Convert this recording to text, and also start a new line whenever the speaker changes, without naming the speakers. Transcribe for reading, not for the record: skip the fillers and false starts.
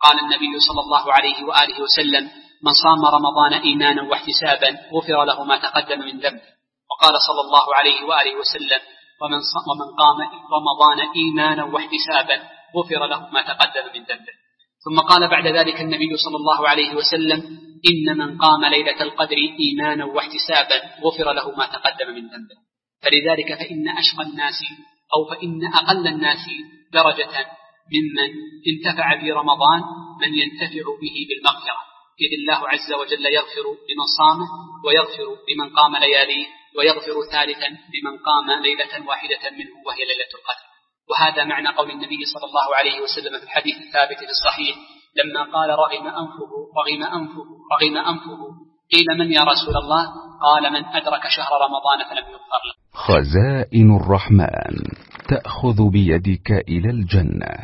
قال النبي صلى الله عليه وآله وسلم: من صام رمضان إيمانا واحتسابا غفر له ما تقدم من ذنبه. وقال صلى الله عليه وآله وسلم: ومن قام رمضان إيمانا واحتسابا غفر له ما تقدم من ذنبه. ثم قال بعد ذلك النبي صلى الله عليه وسلم: إن من قام ليلة القدر إيمانا واحتسابا غفر له ما تقدم من ذنبه. فلذلك فإن أقل الناس درجة ممن انتفع برمضان من ينتفع به بالمغفرة، إذ الله عز وجل يغفر لمن صامه ويغفر لمن قام لياليه ويغفر ثالثا لمن قام ليلة واحدة منه وهي ليلة القدر. وهذا معنى قول النبي صلى الله عليه وسلم في الحديث الثابت في الصحيح لما قال: رغم أنفه قيل: من يا رسول الله؟ قال: من أدرك شهر رمضان فلم يغفر له.
خزائن الرحمن تأخذ بيدك إلى الجنة.